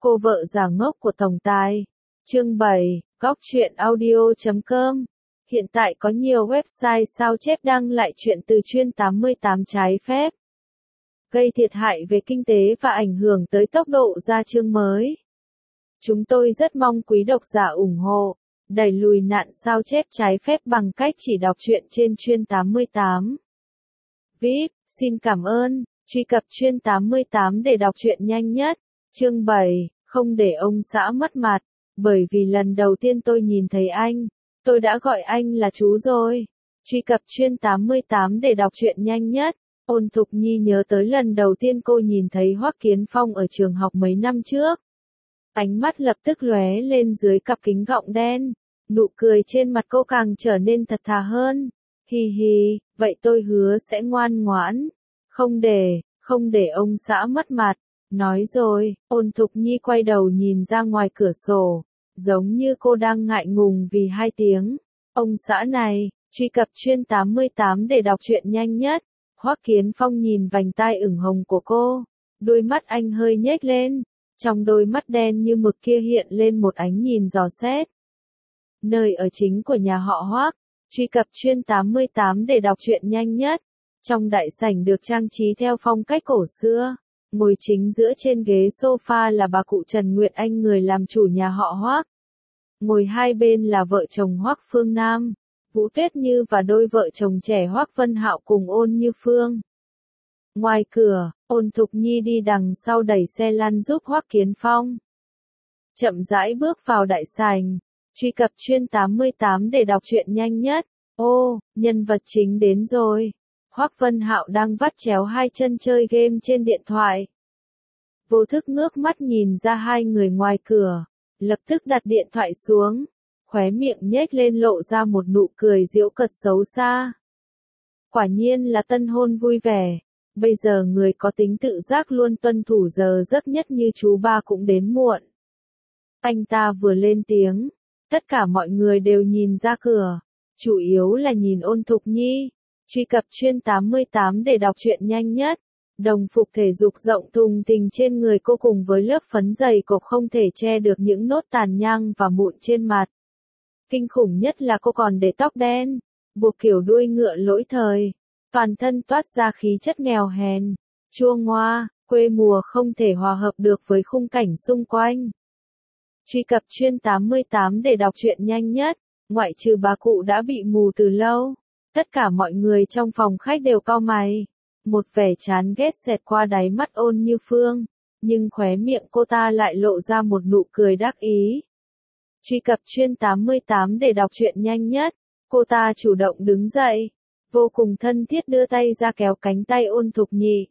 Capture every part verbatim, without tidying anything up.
Cô vợ già ngốc của tổng tài. Chương bảy, góc truyện audio chấm com. Hiện tại có nhiều website sao chép đăng lại truyện từ chuyên tám mươi tám trái phép, gây thiệt hại về kinh tế và ảnh hưởng tới tốc độ ra chương mới. Chúng tôi rất mong quý độc giả ủng hộ, đẩy lùi nạn sao chép trái phép bằng cách chỉ đọc truyện trên chuyên tám mươi tám. vê i pê, xin cảm ơn, truy cập chuyên tám mươi tám để đọc truyện nhanh nhất. Chương bảy, không để ông xã mất mặt, bởi vì lần đầu tiên tôi nhìn thấy anh, tôi đã gọi anh là chú rồi. Truy cập chuyên tám mươi tám để đọc truyện nhanh nhất. Ôn Thục Nhi nhớ tới lần đầu tiên cô nhìn thấy Hoắc Kiến Phong ở trường học mấy năm trước. Ánh mắt lập tức lóe lên dưới cặp kính gọng đen, nụ cười trên mặt cô càng trở nên thật thà hơn. Hi hi, vậy tôi hứa sẽ ngoan ngoãn, không để, không để ông xã mất mặt. Nói rồi, Ôn Thục Nhi quay đầu nhìn ra ngoài cửa sổ, giống như cô đang ngại ngùng vì hai tiếng ông xã này. Truy cập chuyên tám mươi tám để đọc truyện nhanh nhất. Hoắc Kiến Phong nhìn vành tai ửng hồng của cô, đôi mắt anh hơi nhếch lên, trong đôi mắt đen như mực kia hiện lên một ánh nhìn dò xét. Nơi ở chính của nhà họ Hoắc. Truy cập chuyên tám mươi tám để đọc truyện nhanh nhất. Trong đại sảnh được trang trí theo phong cách cổ xưa, ngồi chính giữa trên ghế sofa là bà cụ Trần Nguyệt Anh, người làm chủ nhà họ Hoắc. Ngồi hai bên là vợ chồng Hoắc Phương Nam, Vũ Tuyết Như và đôi vợ chồng trẻ Hoắc Vân Hạo cùng Ôn Như Phương. Ngoài cửa, Ôn Thục Nhi đi đằng sau đẩy xe lăn giúp Hoắc Kiến Phong chậm rãi bước vào đại sảnh. Truy cập chuyên tám mươi tám để đọc truyện nhanh nhất. Ô, nhân vật chính đến rồi. Hoắc Vân Hạo đang vắt chéo hai chân chơi game trên điện thoại. Vô thức ngước mắt nhìn ra hai người ngoài cửa, lập tức đặt điện thoại xuống, khóe miệng nhếch lên lộ ra một nụ cười giễu cợt xấu xa. Quả nhiên là tân hôn vui vẻ, bây giờ người có tính tự giác luôn tuân thủ giờ giấc nhất như chú ba cũng đến muộn. Anh ta vừa lên tiếng, tất cả mọi người đều nhìn ra cửa, chủ yếu là nhìn Ôn Thục Nhi. Truy cập chuyên tám mươi tám để đọc truyện nhanh nhất. Đồng phục thể dục rộng thùng thình trên người cô cùng với lớp phấn dày cộp không thể che được những nốt tàn nhang và mụn trên mặt. Kinh khủng nhất là cô còn để tóc đen, buộc kiểu đuôi ngựa lỗi thời, toàn thân toát ra khí chất nghèo hèn, chua ngoa, quê mùa không thể hòa hợp được với khung cảnh xung quanh. Truy cập chuyên tám mươi tám để đọc truyện nhanh nhất. Ngoại trừ bà cụ đã bị mù từ lâu, tất cả mọi người trong phòng khách đều cau mày. Một vẻ chán ghét xẹt qua đáy mắt Ôn Như Phương, nhưng khóe miệng cô ta lại lộ ra một nụ cười đắc ý. Truy cập chuyên tám mươi tám để đọc truyện nhanh nhất. Cô ta chủ động đứng dậy, vô cùng thân thiết đưa tay ra kéo cánh tay Ôn Thục Nhi.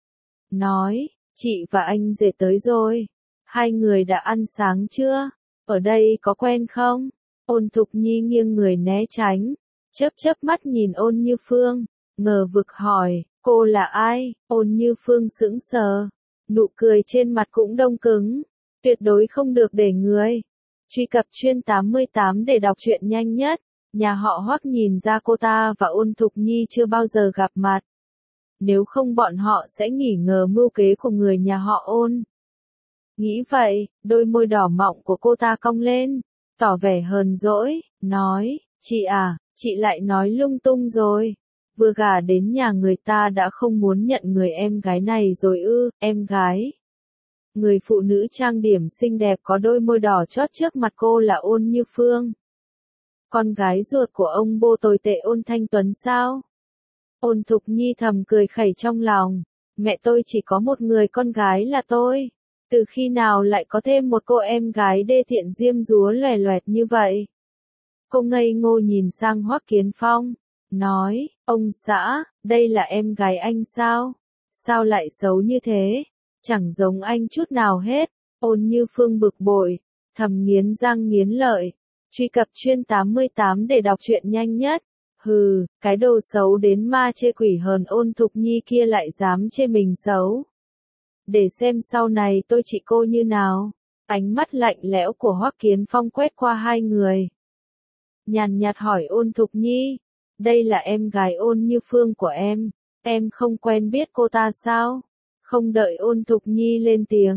Nói, chị và anh rể tới rồi. Hai người đã ăn sáng chưa? Ở đây có quen không? Ôn Thục Nhi nghiêng người né tránh, chớp chớp mắt nhìn Ôn Như Phương, ngờ vực hỏi, cô là ai? Ôn Như Phương sững sờ, nụ cười trên mặt cũng đông cứng, tuyệt đối không được để người. Truy cập chuyên tám mươi tám để đọc truyện nhanh nhất. Nhà họ Hoắc nhìn ra cô ta và Ôn Thục Nhi chưa bao giờ gặp mặt. Nếu không bọn họ sẽ nghi ngờ mưu kế của người nhà họ Ôn. Nghĩ vậy, đôi môi đỏ mọng của cô ta cong lên, tỏ vẻ hờn dỗi, nói, chị à, chị lại nói lung tung rồi. Vừa gả đến nhà người ta đã không muốn nhận người em gái này rồi ư? Em gái. Người phụ nữ trang điểm xinh đẹp có đôi môi đỏ chót trước mặt cô là Ôn Như Phương. Con gái ruột của ông bô tồi tệ Ôn Thanh Tuấn sao? Ôn Thục Nhi thầm cười khẩy trong lòng, mẹ tôi chỉ có một người con gái là tôi. Từ khi nào lại có thêm một cô em gái đê tiện diêm dúa lòe loẹt như vậy? Cô ngây ngô nhìn sang Hoắc Kiến Phong, nói, ông xã, đây là em gái anh sao? Sao lại xấu như thế? Chẳng giống anh chút nào hết. Ôn Như Phương bực bội, thầm nghiến răng nghiến lợi. Truy cập chuyên tám mươi tám để đọc truyện nhanh nhất. Hừ, cái đồ xấu đến ma chê quỷ hờn Ôn Thục Nhi kia lại dám chê mình xấu. Để xem sau này tôi trị cô như nào. Ánh mắt lạnh lẽo của Hoắc Kiến Phong quét qua hai người, nhàn nhạt hỏi Ôn Thục Nhi, đây là em gái Ôn Như Phương của em, em không quen biết cô ta sao? Không đợi Ôn Thục Nhi lên tiếng,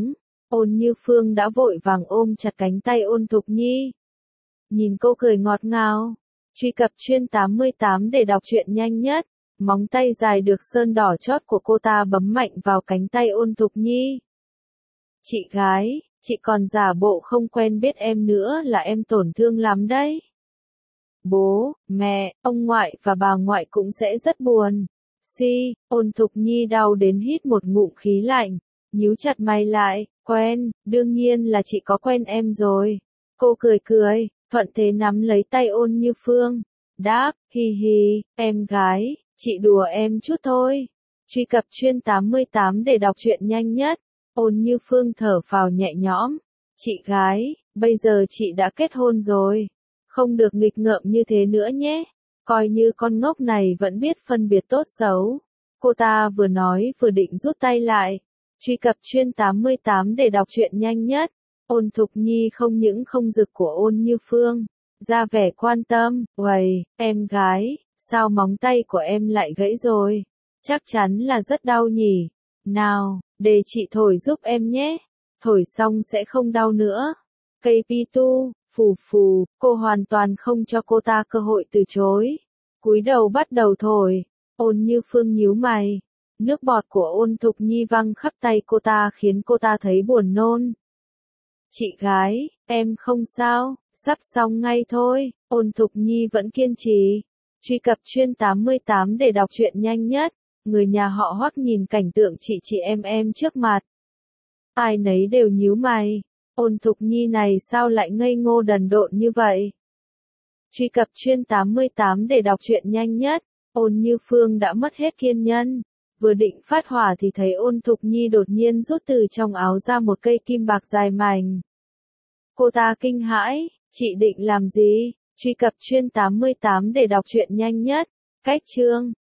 Ôn Như Phương đã vội vàng ôm chặt cánh tay Ôn Thục Nhi. Nhìn cô cười ngọt ngào. Truy cập chuyên tám mươi tám để đọc truyện nhanh nhất. Móng tay dài được sơn đỏ chót của cô ta bấm mạnh vào cánh tay Ôn Thục Nhi. Chị gái, chị còn giả bộ không quen biết em nữa là em tổn thương lắm đấy. Bố, mẹ, ông ngoại và bà ngoại cũng sẽ rất buồn. Si, Ôn Thục Nhi đau đến hít một ngụm khí lạnh, nhíu chặt mày lại, quen, đương nhiên là chị có quen em rồi. Cô cười cười, thuận thế nắm lấy tay Ôn Như Phương, đáp, hi hi, em gái, chị đùa em chút thôi. Truy cập chuyên tám mươi tám để đọc truyện nhanh nhất. Ôn Như Phương thở phào nhẹ nhõm. Chị gái, bây giờ chị đã kết hôn rồi. Không được nghịch ngợm như thế nữa nhé. Coi như con ngốc này vẫn biết phân biệt tốt xấu. Cô ta vừa nói vừa định rút tay lại. Truy cập chuyên tám mươi tám để đọc truyện nhanh nhất. Ôn Thục Nhi không những không rực của Ôn Như Phương, ra vẻ quan tâm, uầy, em gái, sao móng tay của em lại gãy rồi? Chắc chắn là rất đau nhỉ. Nào, để chị thổi giúp em nhé. Thổi xong sẽ không đau nữa. Cây Pitu, phù phù, cô hoàn toàn không cho cô ta cơ hội từ chối. Cúi đầu bắt đầu thổi. Ôn Như Phương nhíu mày. Nước bọt của Ôn Thục Nhi văng khắp tay cô ta khiến cô ta thấy buồn nôn. Chị gái, em không sao, sắp xong ngay thôi. Ôn Thục Nhi vẫn kiên trì. Truy cập chuyên tám mươi tám để đọc truyện nhanh nhất. Người nhà họ Hoắc nhìn cảnh tượng chị chị em em trước mặt. Ai nấy đều nhíu mày. Ôn Thục Nhi này sao lại ngây ngô đần độn như vậy? Truy cập chuyên tám mươi tám để đọc truyện nhanh nhất. Ôn Như Phương đã mất hết kiên nhẫn. Vừa định phát hỏa thì thấy Ôn Thục Nhi đột nhiên rút từ trong áo ra một cây kim bạc dài mảnh. Cô ta kinh hãi, chị định làm gì? Truy cập chuyên tám mươi tám để đọc truyện nhanh nhất. Cách chương